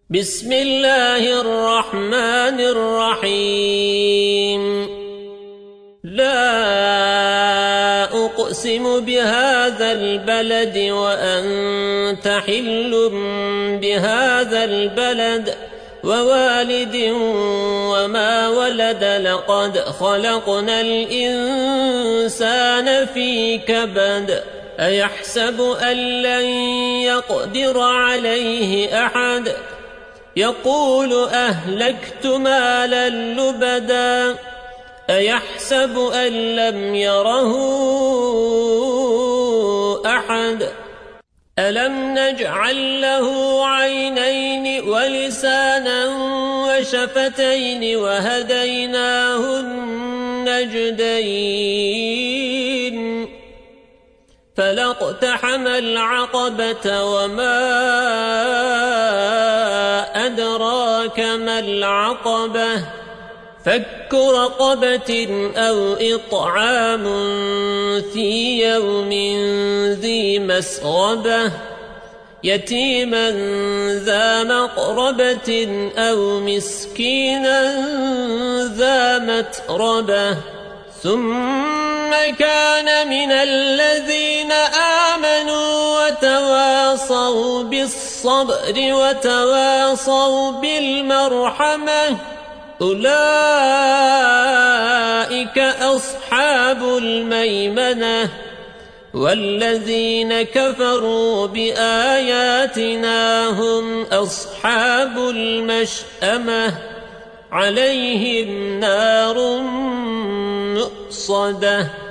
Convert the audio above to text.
بسم الله الرحمن الرحيم لا أقسم بهذا البلد وأنت حل بهذا البلد ووالد وما ولد لقد خلقنا الإنسان في كبد أيحسب أن لن يقدر عليه أحد يقول أهلكت مالا لبدا أيحسب أن لم يره أحد ألم نجعل له عينين ولسانا وشفتين وهديناه النجدين فلاقتحم العقبة وما أدراك ما العقبة فك رقبة أو إطعام في يوم ذي مسغبة يتيما ذا مقربة أو مسكينا ذا متربة ثم كان من الذين آمنوا وتواصوا بالصبر وتواصوا بالمرحمة أولئك أصحاب الميمنة والذين كفروا بآياتنا هم أصحاب المشأمة عليهم نار مؤصدة